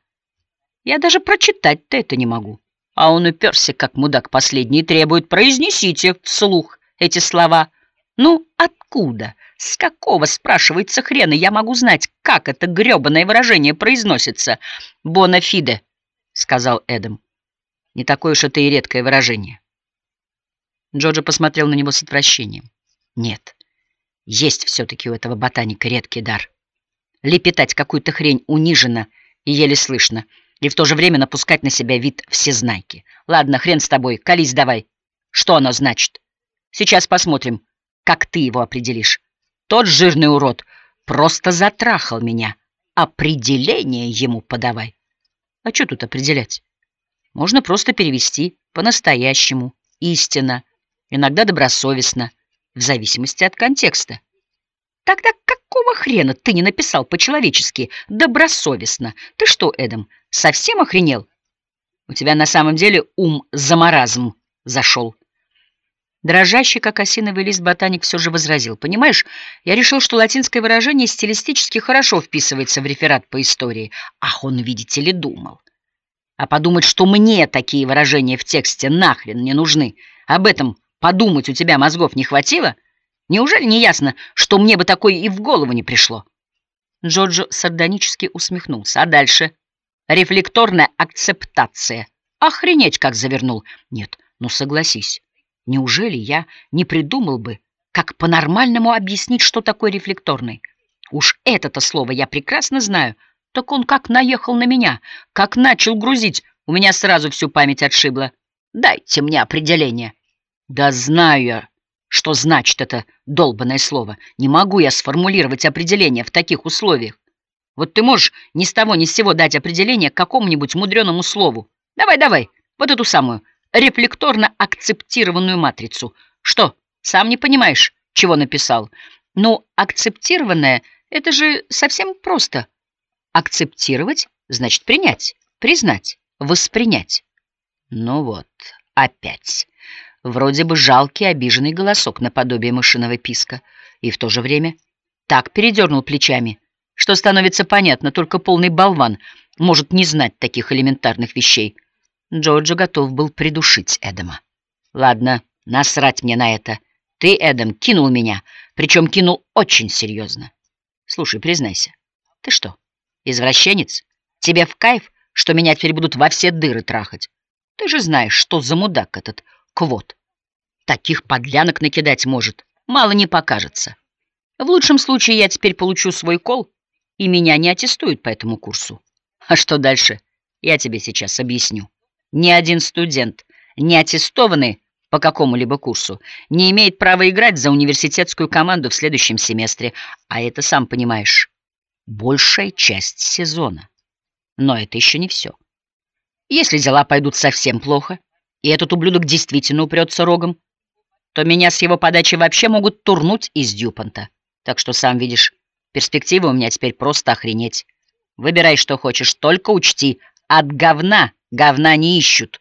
Я даже прочитать-то это не могу. А он уперся, как мудак последний, и требует: «Произнесите вслух эти слова». Ну, откуда? С какого, спрашивается, хрена я могу знать, как это грёбаное выражение произносится? «Бонафиде», — сказал Эдам. Не такое уж это и редкое выражение. Джоджо посмотрел на него с отвращением. Нет, есть все-таки у этого ботаника редкий дар. Лепетать какую-то хрень униженно и еле слышно, и в то же время напускать на себя вид всезнайки. Ладно, хрен с тобой, колись давай. Что оно значит? Сейчас посмотрим, как ты его определишь. Тот жирный урод просто затрахал меня. Определение ему подавай. А что тут определять? Можно просто перевести по-настоящему, истинно, иногда добросовестно, в зависимости от контекста. Тогда какого хрена ты не написал по-человечески добросовестно? Ты что, Эдам, совсем охренел? У тебя на самом деле ум за маразм зашел. Дрожащий, как осиновый лист, ботаник все же возразил. Понимаешь, я решил, что латинское выражение стилистически хорошо вписывается в реферат по истории. Ах, он, видите ли, думал. А подумать, что мне такие выражения в тексте нахрен не нужны. Об этом подумать у тебя мозгов не хватило? Неужели не ясно, что мне бы такое и в голову не пришло? Джоджо сардонически усмехнулся. А дальше? Рефлекторная акцептация. Охренеть, как завернул. Нет, ну согласись, неужели я не придумал бы, как по-нормальному объяснить, что такое рефлекторный? Уж это-то слово я прекрасно знаю. Так он как наехал на меня, как начал грузить, у меня сразу всю память отшибло. Дайте мне определение. Да знаю я, что значит это долбанное слово. Не могу я сформулировать определение в таких условиях. Вот ты можешь ни с того ни с сего дать определение к какому-нибудь мудреному слову. Давай, давай, вот эту самую рефлекторно акцептированную матрицу. Что, сам не понимаешь, чего написал? Ну, акцептированное — это же совсем просто. Акцептировать значит принять, признать, воспринять. Ну вот, опять. Вроде бы жалкий, обиженный голосок наподобие мышиного писка. И в то же время так передернул плечами, что становится понятно, только полный болван может не знать таких элементарных вещей. Джорджо готов был придушить Эдама. Ладно, насрать мне на это. Ты, Эдам, кинул меня, причем кинул очень серьезно. Слушай, признайся, ты что, извращенец? Тебе в кайф, что меня теперь будут во все дыры трахать? Ты же знаешь, что за мудак этот Квот. Таких подлянок накидать может, мало не покажется. В лучшем случае я теперь получу свой кол, и меня не аттестуют по этому курсу. А что дальше, я тебе сейчас объясню. Ни один студент, не аттестованный по какому-либо курсу, не имеет права играть за университетскую команду в следующем семестре, а это, сам понимаешь, большая часть сезона. Но это еще не все. Если дела пойдут совсем плохо, и этот ублюдок действительно упрется рогом, то меня с его подачи вообще могут турнуть из Дьюпонта. Так что, сам видишь, перспективы у меня теперь просто охренеть. Выбирай, что хочешь, только учти, от говна говна не ищут.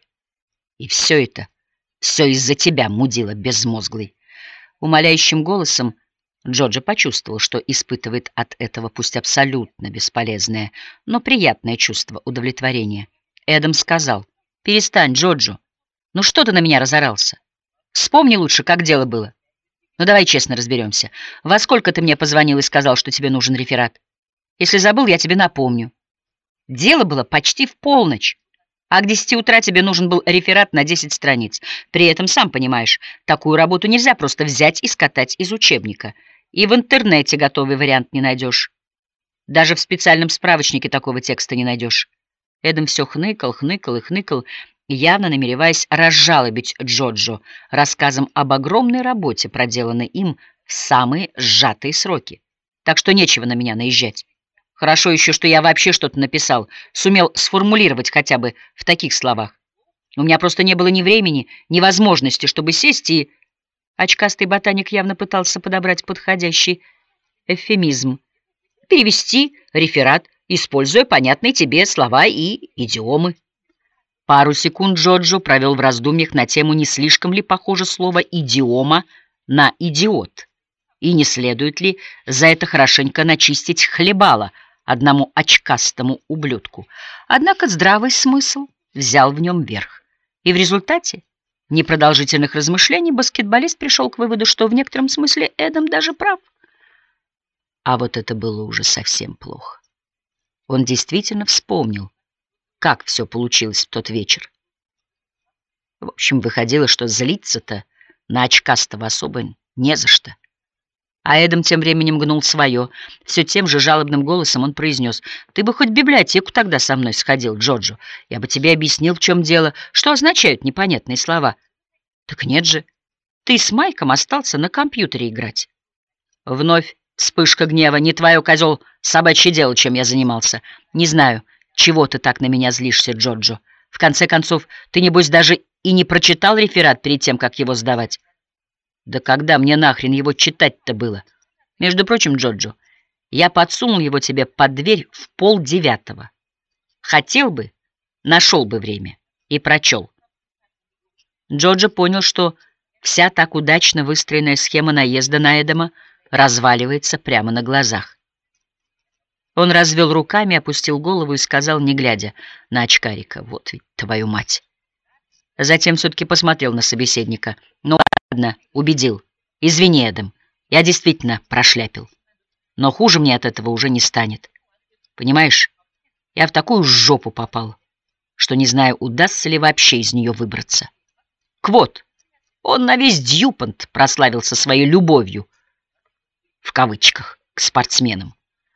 И все это, все из-за тебя, мудила безмозглый. Умоляющим голосом Джорджо почувствовал, что испытывает от этого пусть абсолютно бесполезное, но приятное чувство удовлетворения. Эдам сказал: «Перестань, Джорджо. Ну что ты на меня разорался? Вспомни лучше, как дело было. Ну давай честно разберемся. Во сколько ты мне позвонил и сказал, что тебе нужен реферат? Если забыл, я тебе напомню. Дело было почти в полночь, а к десяти утра тебе нужен был реферат на десять страниц. При этом, сам понимаешь, такую работу нельзя просто взять и скатать из учебника. И в интернете готовый вариант не найдешь. Даже в специальном справочнике такого текста не найдешь». Эдам все хныкал, хныкал и хныкал, явно намереваясь разжалобить Джорджо рассказом об огромной работе, проделанной им в самые сжатые сроки. Так что нечего на меня наезжать. Хорошо еще, что я вообще что-то написал, сумел сформулировать хотя бы в таких словах. У меня просто не было ни времени, ни возможности, чтобы сесть и... Очкастый ботаник явно пытался подобрать подходящий эвфемизм. Перевести реферат, используя понятные тебе слова и идиомы. Пару секунд Джорджо провел в раздумьях на тему, не слишком ли похоже слово «идиома» на «идиот», и не следует ли за это хорошенько начистить хлебало одному очкастому ублюдку. Однако здравый смысл взял в нем верх, и в результате непродолжительных размышлений баскетболист пришел к выводу, что в некотором смысле Эдам даже прав. А вот это было уже совсем плохо. Он действительно вспомнил, как все получилось в тот вечер. В общем, выходило, что злиться-то на очкастого особо не за что. А Эдам тем временем гнул свое. Все тем же жалобным голосом он произнес: «Ты бы хоть в библиотеку тогда со мной сходил, Джорджо. Я бы тебе объяснил, в чем дело, что означают непонятные слова». «Так нет же, ты с Майком остался на компьютере играть». Вновь вспышка гнева. «Не твое, козел, собачье дело, чем я занимался. Не знаю, чего ты так на меня злишься, Джорджо. В конце концов, ты, небось, даже и не прочитал реферат перед тем, как его сдавать». «Да когда мне нахрен его читать-то было? Между прочим, Джорджо, я подсунул его тебе под дверь в полдевятого. Хотел бы, нашел бы время и прочел». Джорджо понял, что вся так удачно выстроенная схема наезда на Эдама разваливается прямо на глазах. Он развел руками, опустил голову и сказал, не глядя на очкарика: «Вот ведь твою мать». Затем все-таки посмотрел на собеседника. «Ну ладно, убедил. Извини, Эдам, я действительно прошляпил. Но хуже мне от этого уже не станет. Понимаешь, я в такую жопу попал, что не знаю, удастся ли вообще из нее выбраться. Квот, он на весь Дьюпонт прославился своей любовью, в кавычках, к спортсменам.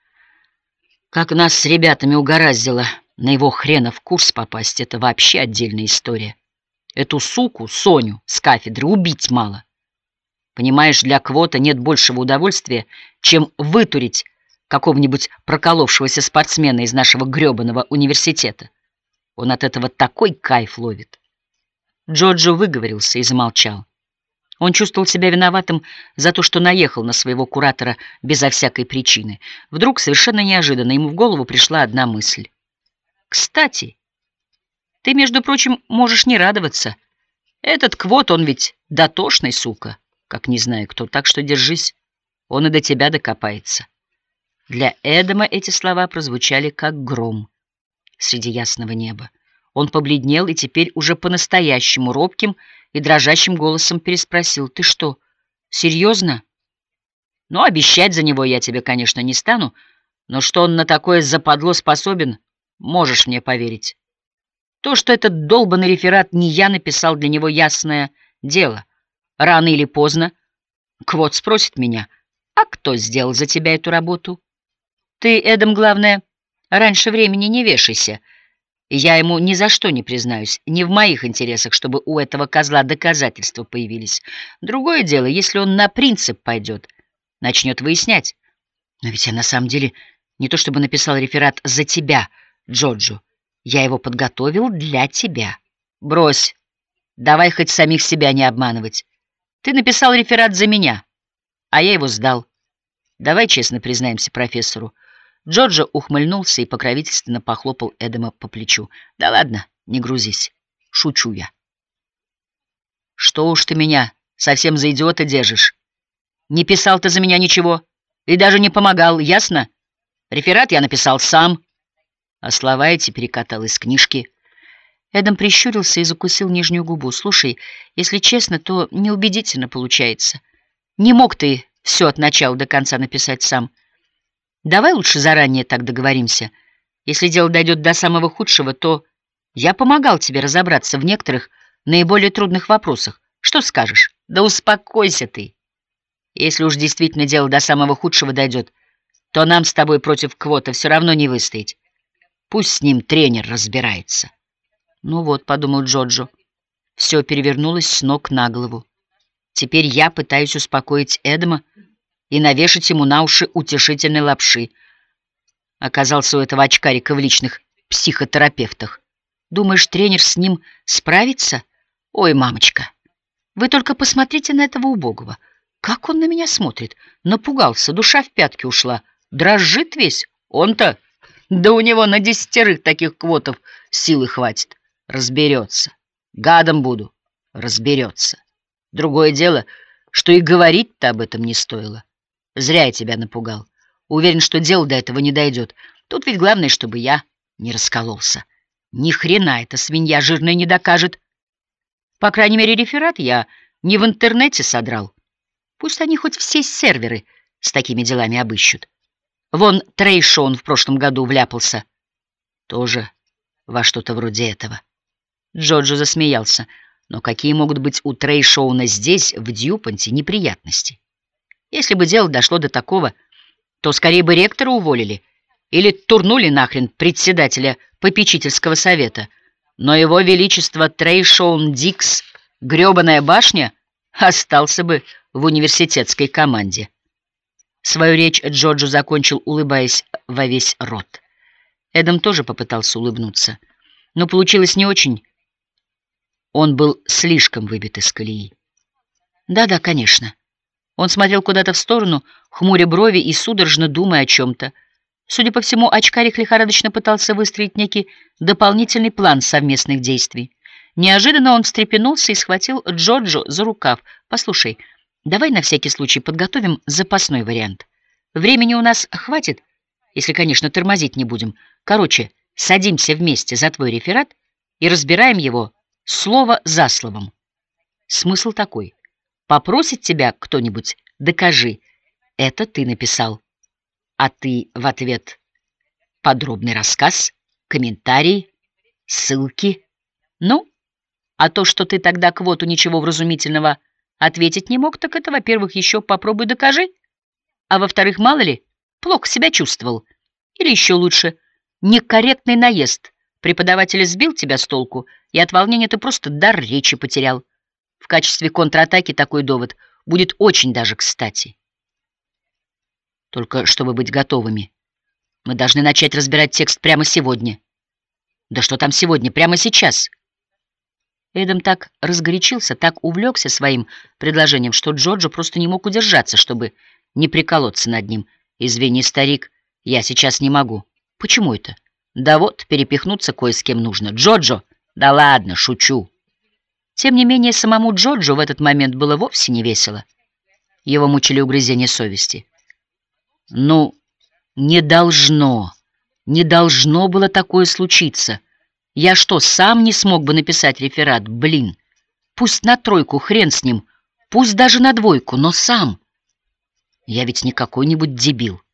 Как нас с ребятами угораздило на его хренов курс попасть, это вообще отдельная история. Эту суку, Соню, с кафедры убить мало. Понимаешь, для Квота нет большего удовольствия, чем вытурить какого-нибудь проколовшегося спортсмена из нашего грёбаного университета. Он от этого такой кайф ловит. Джоджо выговорился и замолчал. Он чувствовал себя виноватым за то, что наехал на своего куратора безо всякой причины. Вдруг, совершенно неожиданно, ему в голову пришла одна мысль. «Кстати, ты, между прочим, можешь не радоваться. Этот Квот, он ведь дотошный, сука, как не знаю кто, так что держись, он и до тебя докопается». Для Эдама эти слова прозвучали как гром среди ясного неба. Он побледнел и теперь уже по-настоящему робким и дрожащим голосом переспросил: «Ты что, серьезно? Ну, обещать за него я тебе, конечно, не стану, но что он на такое западло способен, можешь мне поверить. То, что этот долбанный реферат не я написал, для него ясное дело. Рано или поздно Квот спросит меня: а кто сделал за тебя эту работу? Ты, Эдам, главное, раньше времени не вешайся. Я ему ни за что не признаюсь. Не в моих интересах, чтобы у этого козла доказательства появились. Другое дело, если он на принцип пойдет, начнет выяснять. Но ведь я на самом деле не то чтобы написал реферат за тебя, Джоджо. Я его подготовил для тебя. Брось. Давай хоть самих себя не обманывать. Ты написал реферат за меня, а я его сдал. Давай честно признаемся профессору. Джоджо ухмыльнулся и покровительственно похлопал Эдама по плечу. «Да ладно, не грузись. Шучу я». «Что уж ты меня совсем за идиота держишь? Не писал ты за меня ничего и даже не помогал, ясно? Реферат я написал сам, а слова эти перекатал из книжки». Эдам прищурился и закусил нижнюю губу. «Слушай, если честно, то неубедительно получается. Не мог ты все от начала до конца написать сам. Давай лучше заранее так договоримся. Если дело дойдет до самого худшего, то я помогал тебе разобраться в некоторых наиболее трудных вопросах. Что скажешь? Да успокойся ты. Если уж действительно дело до самого худшего дойдет, то нам с тобой против Квота все равно не выстоять. Пусть с ним тренер разбирается». «Ну вот», — подумал Джоджо, — все перевернулось с ног на голову. Теперь я пытаюсь успокоить Эдама и навешать ему на уши утешительной лапши. Оказался у этого очкарика в личных психотерапевтах. Думаешь, тренер с ним справится? Ой, мамочка, вы только посмотрите на этого убогого. Как он на меня смотрит? Напугался, душа в пятки ушла. Дрожит весь. Он-то, да у него на десятерых таких Квотов силы хватит. Разберется. Гадом буду. Разберется. Другое дело, что и говорить-то об этом не стоило. Зря я тебя напугал. Уверен, что дело до этого не дойдет. Тут ведь главное, чтобы я не раскололся. Ни хрена эта свинья жирная не докажет. По крайней мере, реферат я не в интернете содрал. Пусть они хоть все серверы с такими делами обыщут. Вон Трей Шоун в прошлом году вляпался. Тоже во что-то вроде этого. Джоджо засмеялся. Но какие могут быть у Трей Шоуна здесь, в Дьюпонте, неприятности? Если бы дело дошло до такого, то скорее бы ректора уволили или турнули нахрен председателя попечительского совета. Но его величество Трей Шоун Дикс, грёбаная башня, остался бы в университетской команде. Свою речь Джоджо закончил, улыбаясь во весь рот. Эдам тоже попытался улыбнуться, но получилось не очень. Он был слишком выбит из колеи. Да-да, конечно. Он смотрел куда-то в сторону, хмуря брови и судорожно думая о чем-то. Судя по всему, очкарик лихорадочно пытался выстроить некий дополнительный план совместных действий. Неожиданно он встрепенулся и схватил Джоджо за рукав. «Послушай, давай на всякий случай подготовим запасной вариант. Времени у нас хватит, если, конечно, тормозить не будем. Короче, садимся вместе за твой реферат и разбираем его слово за словом. Смысл такой. Попросит тебя кто-нибудь: докажи, это ты написал. А ты в ответ подробный рассказ, комментарий, ссылки. Ну, а то, что ты тогда Квоту ничего вразумительного ответить не мог, так это, во-первых, еще попробуй докажи, а во-вторых, мало ли, плохо себя чувствовал. Или еще лучше, некорректный наезд. Преподаватель сбил тебя с толку, и от волнения ты просто дар речи потерял. В качестве контратаки такой довод будет очень даже кстати. Только чтобы быть готовыми, мы должны начать разбирать текст прямо сегодня. Да что там сегодня, прямо сейчас. Эдам так разгорячился, так увлекся своим предложением, что Джорджо просто не мог удержаться, чтобы не приколоться над ним. «Извини, старик, я сейчас не могу». «Почему это?» «Да вот, перепихнуться кое с кем нужно». «Джорджо!» «Да ладно, шучу». Тем не менее, самому Джорджо в этот момент было вовсе не весело. Его мучили угрызения совести. «Ну, не должно, не должно было такое случиться. Я что, сам не смог бы написать реферат? Блин, пусть на тройку, хрен с ним, пусть даже на двойку, но сам. Я ведь не какой-нибудь дебил».